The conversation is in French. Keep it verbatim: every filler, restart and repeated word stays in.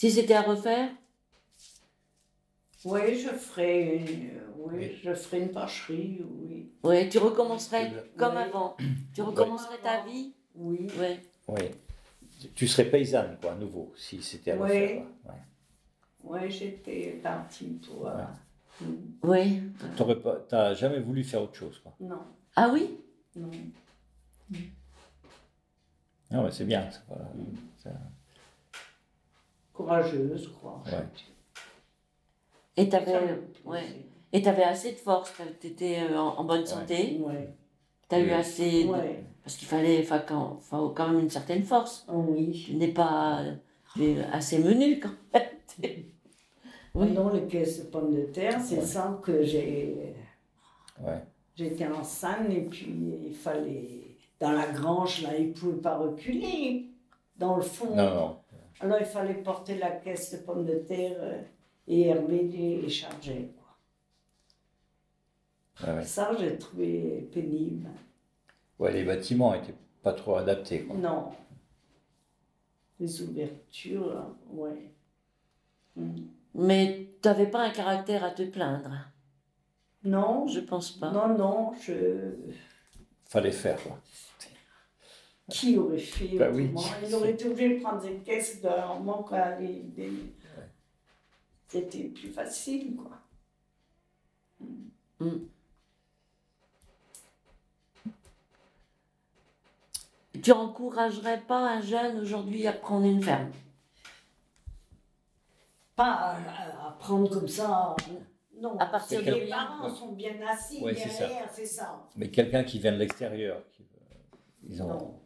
Si c'était à refaire? Oui, je ferai une, oui, oui. Je ferai une vacherie, oui. Oui, tu recommencerais oui. comme avant. Tu recommencerais oui. ta vie? Oui. Oui. Oui. Tu serais paysanne, quoi, à nouveau, si c'était à refaire. Oui. Oui, ouais, j'étais partie pour... Ouais. Euh, oui. Tu n'as jamais voulu faire autre chose, quoi. Non. Ah oui? Non. Non, mais c'est bien. C'est pas, c'est... Courageuse, quoi. Ouais. Et tu avais ouais. Et t'avais assez de force, tu étais en, en bonne santé. Oui. Tu as eu assez. Ouais. De... Parce qu'il fallait, enfin, quand, faut quand même une certaine force. Oui. Tu n'es pas tu es assez menu quand même. Oui. Non, les caisses de pommes de terre, c'est ouais. ça que j'ai. Ouais. J'étais enceinte et puis il fallait. Dans la grange, là, ils ne pouvaient pas reculer. Dans le fond. Non, non. Alors il fallait porter la caisse de pommes de terre et herber et charger. Quoi. Ouais, ouais. Ça, j'ai trouvé pénible. Ouais, les bâtiments n'étaient pas trop adaptés. Quoi. Non. Les ouvertures, ouais. Mm. Mais tu n'avais pas un caractère à te plaindre? Non. Je pense pas. Non, non, je... Fallait faire, quoi. Qui aurait fait bah oui. Il aurait été obligé de prendre des caisses de manque à les... des... Ouais. C'était plus facile, quoi. Mm. Tu encouragerais pas un jeune aujourd'hui à prendre une ferme? Pas à, à prendre comme ça. Non. À partir de les parents ouais. sont bien assis ouais, derrière, c'est ça. ça. Mais quelqu'un qui vient de l'extérieur, qui... ils ont. Non.